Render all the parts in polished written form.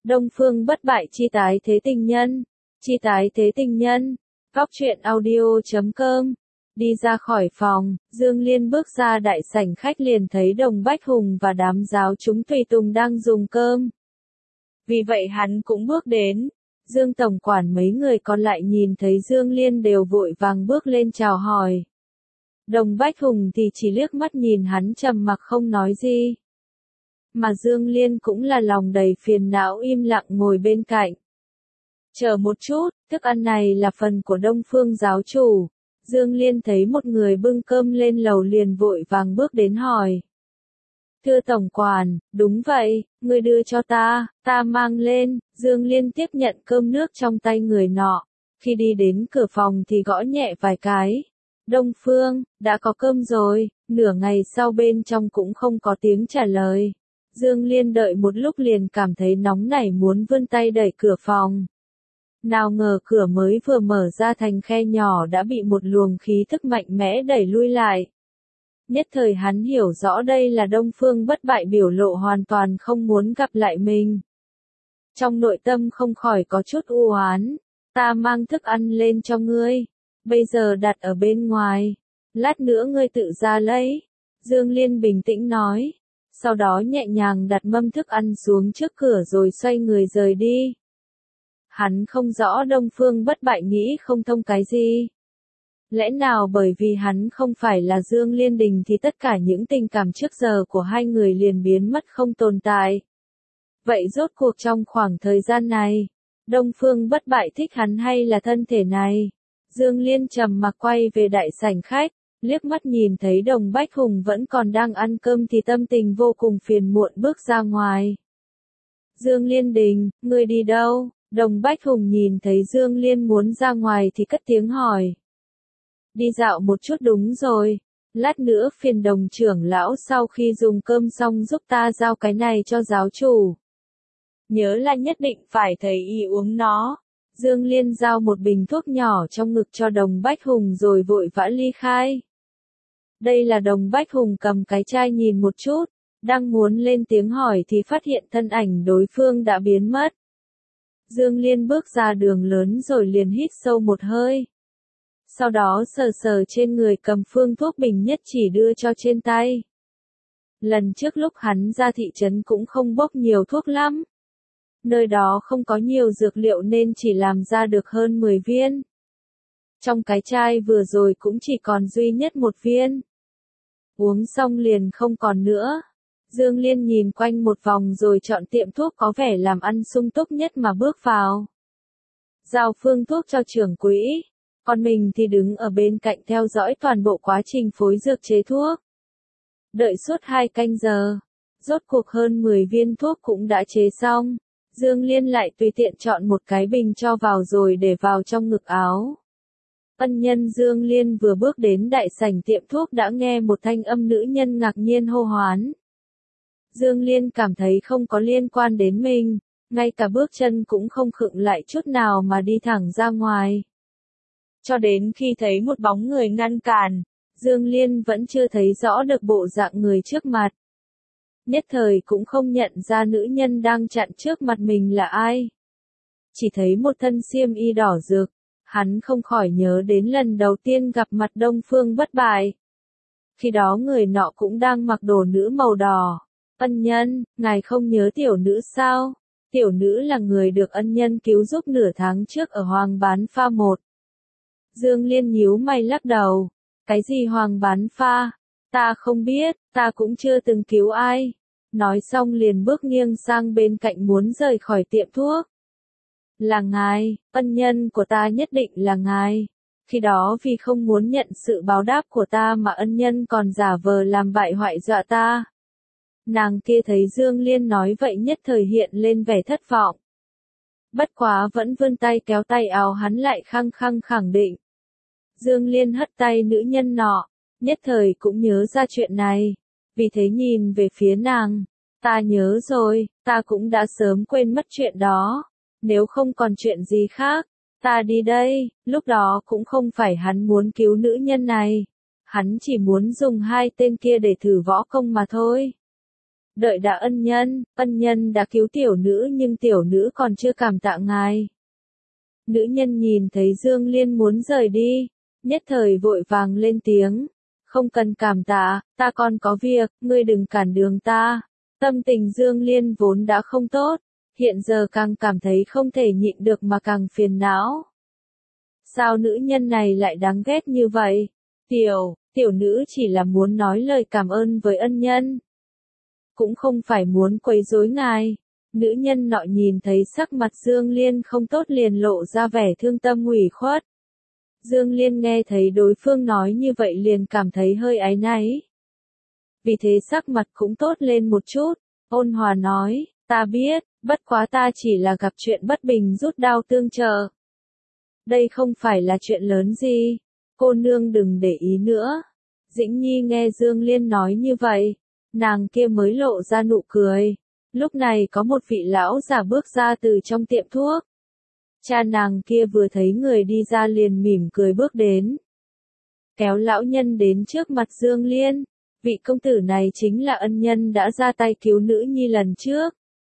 Đông Phương Bất Bại chi tái thế tình nhân. Chi tái thế tình nhân. Góc truyện audio.com. Đi ra khỏi phòng, Dương Liên bước ra đại sảnh khách liền thấy Đồng Bách Hùng và đám giáo chúng tùy tùng đang dùng cơm. Vì vậy hắn cũng bước đến. Dương tổng quản mấy người còn lại nhìn thấy Dương Liên đều vội vàng bước lên chào hỏi. Đồng Bách Hùng thì chỉ liếc mắt nhìn hắn trầm mặc không nói gì. Mà Dương Liên cũng là lòng đầy phiền não im lặng ngồi bên cạnh. Chờ một chút, thức ăn này là phần của Đông Phương giáo chủ. Dương Liên thấy một người bưng cơm lên lầu liền vội vàng bước đến hỏi. Thưa tổng quản, đúng vậy, người đưa cho ta mang lên. Dương Liên tiếp nhận cơm nước trong tay người nọ. Khi đi đến cửa phòng thì gõ nhẹ vài cái. Đông Phương, đã có cơm rồi. Nửa ngày sau bên trong cũng không có tiếng trả lời. Dương Liên đợi một lúc liền cảm thấy nóng nảy muốn vươn tay đẩy cửa phòng. Nào ngờ cửa mới vừa mở ra thành khe nhỏ đã bị một luồng khí thức mạnh mẽ đẩy lui lại. Nhất thời hắn hiểu rõ đây là Đông Phương Bất Bại biểu lộ hoàn toàn không muốn gặp lại mình. Trong nội tâm không khỏi có chút u oán. Ta mang thức ăn lên cho ngươi. Bây giờ đặt ở bên ngoài. Lát nữa ngươi tự ra lấy. Dương Liên bình tĩnh nói. Sau đó nhẹ nhàng đặt mâm thức ăn xuống trước cửa rồi xoay người rời đi. Hắn không rõ Đông Phương Bất Bại nghĩ không thông cái gì. Lẽ nào bởi vì hắn không phải là Dương Liên Đình thì tất cả những tình cảm trước giờ của hai người liền biến mất không tồn tại. Vậy rốt cuộc trong khoảng thời gian này, Đông Phương Bất Bại thích hắn hay là thân thể này? Dương Liên trầm mặc quay về đại sảnh khách, liếc mắt nhìn thấy Đồng Bách Hùng vẫn còn đang ăn cơm thì tâm tình vô cùng phiền muộn bước ra ngoài. Dương Liên Đình, ngươi đi đâu? Đồng Bách Hùng nhìn thấy Dương Liên muốn ra ngoài thì cất tiếng hỏi. Đi dạo một chút đúng rồi. Lát nữa phiền Đồng trưởng lão sau khi dùng cơm xong giúp ta giao cái này cho giáo chủ. Nhớ là nhất định phải thấy y uống nó. Dương Liên giao một bình thuốc nhỏ trong ngực cho Đồng Bách Hùng rồi vội vã ly khai. Đây là Đồng Bách Hùng cầm cái chai nhìn một chút, đang muốn lên tiếng hỏi thì phát hiện thân ảnh đối phương đã biến mất. Dương Liên bước ra đường lớn rồi liền hít sâu một hơi. Sau đó sờ sờ trên người cầm phương thuốc bình nhất chỉ đưa cho trên tay. Lần trước lúc hắn ra thị trấn cũng không bốc nhiều thuốc lắm. Nơi đó không có nhiều dược liệu nên chỉ làm ra được hơn 10 viên. Trong cái chai vừa rồi cũng chỉ còn duy nhất một viên. Uống xong liền không còn nữa. Dương Liên nhìn quanh một vòng rồi chọn tiệm thuốc có vẻ làm ăn sung túc nhất mà bước vào. Giao phương thuốc cho trưởng quỹ. Còn mình thì đứng ở bên cạnh theo dõi toàn bộ quá trình phối dược chế thuốc. Đợi suốt 2 canh giờ. Rốt cuộc hơn 10 viên thuốc cũng đã chế xong. Dương Liên lại tùy tiện chọn một cái bình cho vào rồi để vào trong ngực áo. Ân nhân Dương Liên vừa bước đến đại sảnh tiệm thuốc đã nghe một thanh âm nữ nhân ngạc nhiên hô hoán. Dương Liên cảm thấy không có liên quan đến mình, ngay cả bước chân cũng không khựng lại chút nào mà đi thẳng ra ngoài. Cho đến khi thấy một bóng người ngăn cản, Dương Liên vẫn chưa thấy rõ được bộ dạng người trước mặt. Nhất thời cũng không nhận ra nữ nhân đang chặn trước mặt mình là ai. Chỉ thấy một thân xiêm y đỏ rực, hắn không khỏi nhớ đến lần đầu tiên gặp mặt Đông Phương Bất Bại. Khi đó người nọ cũng đang mặc đồ nữ màu đỏ. Ân nhân, ngài không nhớ tiểu nữ sao? Tiểu nữ là người được ân nhân cứu giúp nửa tháng trước ở Hoàng Bán Pha 1. Dương Liên nhíu mày lắc đầu. Cái gì Hoàng Bán Pha? Ta không biết, ta cũng chưa từng cứu ai. Nói xong liền bước nghiêng sang bên cạnh muốn rời khỏi tiệm thuốc. Là ngài, ân nhân của ta nhất định là ngài. Khi đó vì không muốn nhận sự báo đáp của ta mà ân nhân còn giả vờ làm bại hoại dọa ta. Nàng kia thấy Dương Liên nói vậy nhất thời hiện lên vẻ thất vọng. Bất quá vẫn vươn tay kéo tay áo hắn lại khăng khăng khẳng định. Dương Liên hất tay nữ nhân nọ, nhất thời cũng nhớ ra chuyện này. Vì thế nhìn về phía nàng. Ta nhớ rồi, ta cũng đã sớm quên mất chuyện đó. Nếu không còn chuyện gì khác, ta đi đây. Lúc đó cũng không phải hắn muốn cứu nữ nhân này. Hắn chỉ muốn dùng 2 tên kia để thử võ công mà thôi. Đợi đã ân nhân đã cứu tiểu nữ nhưng tiểu nữ còn chưa cảm tạ ngài. Nữ nhân nhìn thấy Dương Liên muốn rời đi, nhất thời vội vàng lên tiếng, không cần cảm tạ, ta còn có việc, ngươi đừng cản đường ta. Tâm tình Dương Liên vốn đã không tốt, hiện giờ càng cảm thấy không thể nhịn được mà càng phiền não. Sao nữ nhân này lại đáng ghét như vậy? Tiểu nữ chỉ là muốn nói lời cảm ơn với ân nhân. Cũng không phải muốn quấy rối ngài. Nữ nhân nọ nhìn thấy sắc mặt Dương Liên không tốt liền lộ ra vẻ thương tâm ủy khuất. Dương Liên nghe thấy đối phương nói như vậy liền cảm thấy hơi áy náy. Vì thế sắc mặt cũng tốt lên một chút, ôn hòa nói, ta biết, bất quá ta chỉ là gặp chuyện bất bình rút đao tương trợ. Đây không phải là chuyện lớn gì, cô nương đừng để ý nữa. Dĩnh Nhi nghe Dương Liên nói như vậy, nàng kia mới lộ ra nụ cười. Lúc này có một vị lão già bước ra từ trong tiệm thuốc. Cha nàng kia vừa thấy người đi ra liền mỉm cười bước đến. Kéo lão nhân đến trước mặt Dương Liên. Vị công tử này chính là ân nhân đã ra tay cứu nữ nhi lần trước.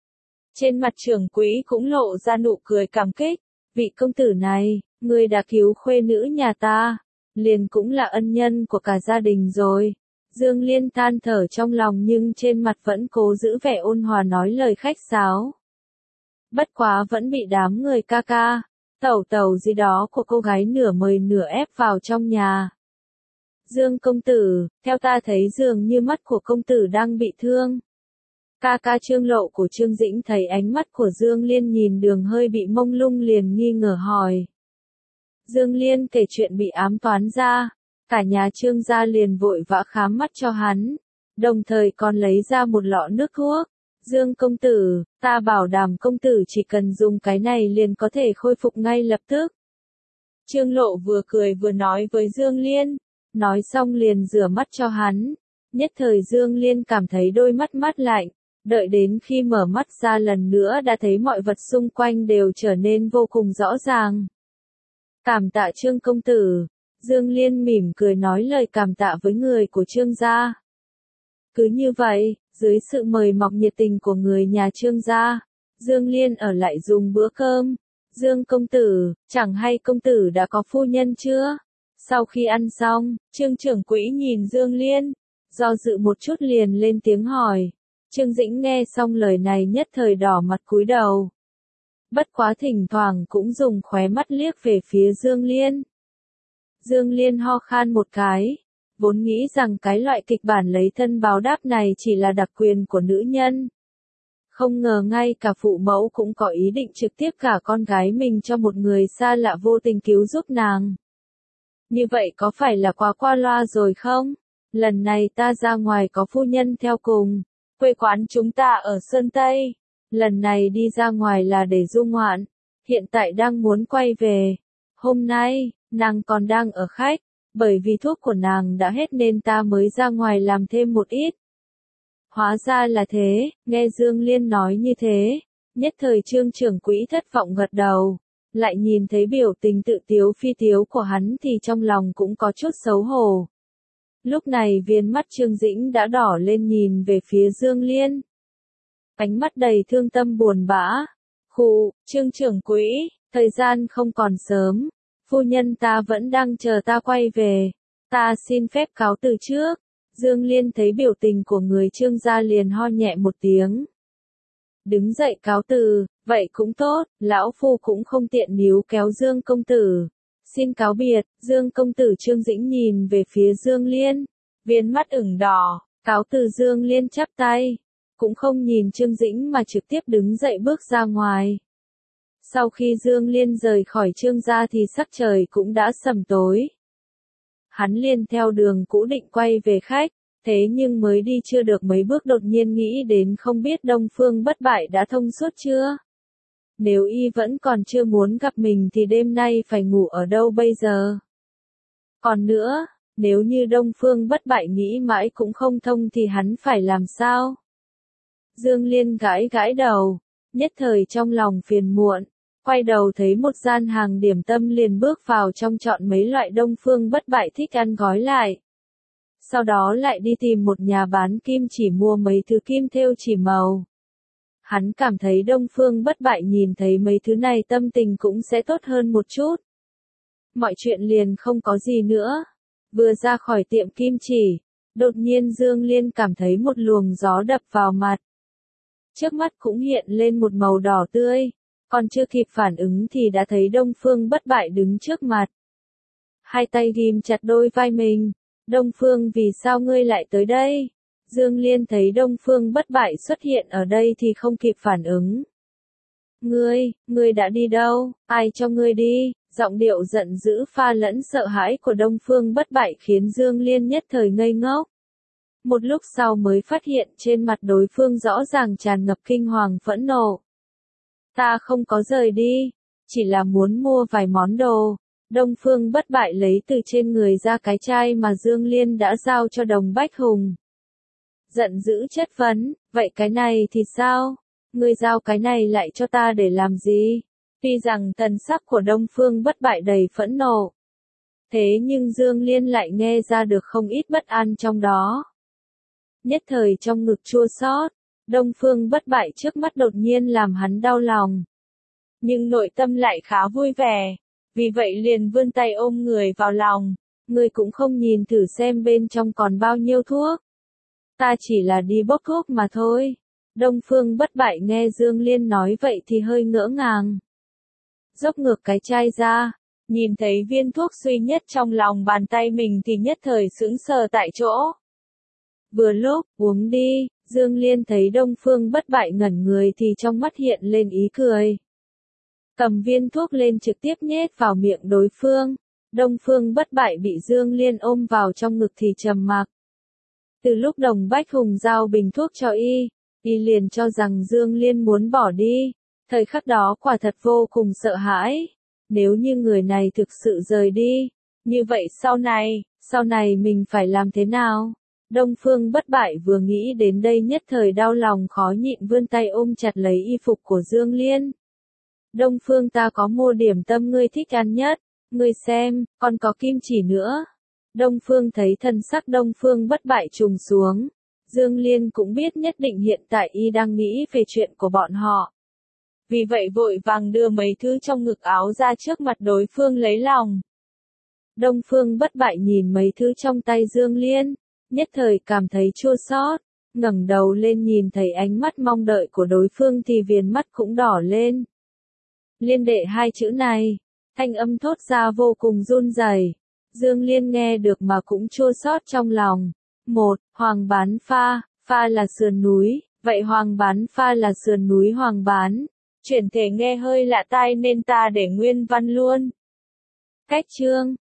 Trên mặt trưởng quỹ cũng lộ ra nụ cười cảm kích. Vị công tử này, người đã cứu khuê nữ nhà ta, liền cũng là ân nhân của cả gia đình rồi. Dương Liên than thở trong lòng nhưng trên mặt vẫn cố giữ vẻ ôn hòa nói lời khách sáo. Bất quá vẫn bị đám người ca ca, tẩu gì đó của cô gái nửa mời nửa ép vào trong nhà. Dương công tử, theo ta thấy dường như mắt của công tử đang bị thương. Ca ca Trương Lộ của Trương Dĩnh thấy ánh mắt của Dương Liên nhìn đường hơi bị mông lung liền nghi ngờ hỏi. Dương Liên kể chuyện bị ám toán ra, cả nhà Trương gia liền vội vã khám mắt cho hắn, đồng thời còn lấy ra một lọ nước thuốc. Dương công tử, ta bảo đảm công tử chỉ cần dùng cái này liền có thể khôi phục ngay lập tức. Trương Lộ vừa cười vừa nói với Dương Liên, nói xong liền rửa mắt cho hắn. Nhất thời Dương Liên cảm thấy đôi mắt mát lạnh, đợi đến khi mở mắt ra lần nữa đã thấy mọi vật xung quanh đều trở nên vô cùng rõ ràng. Cảm tạ Trương công tử. Dương Liên mỉm cười nói lời cảm tạ với người của Trương gia. Cứ như vậy, dưới sự mời mọc nhiệt tình của người nhà Trương gia, Dương Liên ở lại dùng bữa cơm. Dương công tử, chẳng hay công tử đã có phu nhân chưa? Sau khi ăn xong, Trương trưởng quỹ nhìn Dương Liên, do dự một chút liền lên tiếng hỏi. Trương Dĩnh nghe xong lời này nhất thời đỏ mặt cúi đầu. Bất quá thỉnh thoảng cũng dùng khóe mắt liếc về phía Dương Liên. Dương Liên ho khan một cái, vốn nghĩ rằng cái loại kịch bản lấy thân báo đáp này chỉ là đặc quyền của nữ nhân. Không ngờ ngay cả phụ mẫu cũng có ý định trực tiếp cả con gái mình cho một người xa lạ vô tình cứu giúp nàng. Như vậy có phải là quá qua loa rồi không? Lần này ta ra ngoài có phu nhân theo cùng, quê quán chúng ta ở Sơn Tây. Lần này đi ra ngoài là để du ngoạn, hiện tại đang muốn quay về. Hôm nay, nàng còn đang ở khách, bởi vì thuốc của nàng đã hết nên ta mới ra ngoài làm thêm một ít. Hóa ra là thế, nghe Dương Liên nói như thế, nhất thời Trương trưởng quỹ thất vọng gật đầu, lại nhìn thấy biểu tình tự tiếu phi tiếu của hắn thì trong lòng cũng có chút xấu hổ. Lúc này viên mắt Trương Dĩnh đã đỏ lên nhìn về phía Dương Liên. Ánh mắt đầy thương tâm buồn bã. Khụ, Trương trưởng quỹ, thời gian không còn sớm, phu nhân ta vẫn đang chờ ta quay về, ta xin phép cáo từ trước. Dương Liên thấy biểu tình của người Trương gia liền ho nhẹ một tiếng. Đứng dậy cáo từ, vậy cũng tốt, lão phu cũng không tiện níu kéo Dương công tử. Xin cáo biệt. Dương công tử. Trương Dĩnh nhìn về phía Dương Liên, viên mắt ửng đỏ, cáo từ. Dương Liên chắp tay, cũng không nhìn Trương Dĩnh mà trực tiếp đứng dậy bước ra ngoài. Sau khi Dương Liên rời khỏi Trương gia thì sắc trời cũng đã sầm tối. Hắn liền theo đường cũ định quay về khách, thế nhưng mới đi chưa được mấy bước đột nhiên nghĩ đến không biết Đông Phương Bất Bại đã thông suốt chưa? Nếu y vẫn còn chưa muốn gặp mình thì đêm nay phải ngủ ở đâu bây giờ? Còn nữa, nếu như Đông Phương Bất Bại nghĩ mãi cũng không thông thì hắn phải làm sao? Dương Liên gãi gãi đầu, nhất thời trong lòng phiền muộn, quay đầu thấy một gian hàng điểm tâm liền bước vào trong chọn mấy loại Đông Phương Bất Bại thích ăn gói lại. Sau đó lại đi tìm một nhà bán kim chỉ mua mấy thứ kim thêu chỉ màu. Hắn cảm thấy Đông Phương Bất Bại nhìn thấy mấy thứ này tâm tình cũng sẽ tốt hơn một chút. Mọi chuyện liền không có gì nữa. Vừa ra khỏi tiệm kim chỉ, đột nhiên Dương Liên cảm thấy một luồng gió đập vào mặt. Trước mắt cũng hiện lên một màu đỏ tươi, còn chưa kịp phản ứng thì đã thấy Đông Phương Bất Bại đứng trước mặt. Hai tay ghim chặt đôi vai mình. Đông Phương, vì sao ngươi lại tới đây? Dương Liên thấy Đông Phương Bất Bại xuất hiện ở đây thì không kịp phản ứng. Ngươi đã đi đâu? Ai cho ngươi đi? Giọng điệu giận dữ pha lẫn sợ hãi của Đông Phương Bất Bại khiến Dương Liên nhất thời ngây ngốc. Một lúc sau mới phát hiện trên mặt đối phương rõ ràng tràn ngập kinh hoàng phẫn nộ. Ta không có rời đi, chỉ là muốn mua vài món đồ. Đông Phương Bất Bại lấy từ trên người ra cái chai mà Dương Liên đã giao cho Đồng Bách Hùng. Giận dữ chất vấn, vậy cái này thì sao? Ngươi giao cái này lại cho ta để làm gì? Tuy rằng thần sắc của Đông Phương Bất Bại đầy phẫn nộ. Thế nhưng Dương Liên lại nghe ra được không ít bất an trong đó. Nhất thời trong ngực chua xót, Đông Phương Bất Bại trước mắt đột nhiên làm hắn đau lòng. Nhưng nội tâm lại khá vui vẻ, vì vậy liền vươn tay ôm người vào lòng. Ngươi cũng không nhìn thử xem bên trong còn bao nhiêu thuốc. Ta chỉ là đi bốc thuốc mà thôi. Đông Phương Bất Bại nghe Dương Liên nói vậy thì hơi ngỡ ngàng. Dốc ngược cái chai ra, nhìn thấy viên thuốc duy nhất trong lòng bàn tay mình thì nhất thời sững sờ tại chỗ. Vừa lúc, uống đi, Dương Liên thấy Đông Phương Bất Bại ngẩn người thì trong mắt hiện lên ý cười. Cầm viên thuốc lên trực tiếp nhét vào miệng đối phương. Đông Phương Bất Bại bị Dương Liên ôm vào trong ngực thì trầm mặc. Từ lúc Đồng Bách Hùng giao bình thuốc cho y liền cho rằng Dương Liên muốn bỏ đi. Thời khắc đó quả thật vô cùng sợ hãi. Nếu như người này thực sự rời đi, như vậy sau này mình phải làm thế nào? Đông Phương Bất Bại vừa nghĩ đến đây nhất thời đau lòng khó nhịn vươn tay ôm chặt lấy y phục của Dương Liên. Đông Phương, ta có mua điểm tâm ngươi thích ăn nhất, ngươi xem, còn có kim chỉ nữa. Đông Phương thấy thần sắc Đông Phương Bất Bại trùng xuống. Dương Liên cũng biết nhất định hiện tại y đang nghĩ về chuyện của bọn họ. Vì vậy vội vàng đưa mấy thứ trong ngực áo ra trước mặt đối phương lấy lòng. Đông Phương Bất Bại nhìn mấy thứ trong tay Dương Liên, nhất thời cảm thấy chua xót, ngẩng đầu lên nhìn thấy ánh mắt mong đợi của đối phương thì viền mắt cũng đỏ lên. Liên đệ hai chữ này, thanh âm thốt ra vô cùng run rẩy. Dương Liên nghe được mà cũng chua xót trong lòng. Hoàng Bán Pha, Pha là sườn núi, vậy Hoàng Bán Pha là sườn núi Hoàng Bán. Chuyển thể nghe hơi lạ tai nên ta để nguyên văn luôn. Cách chương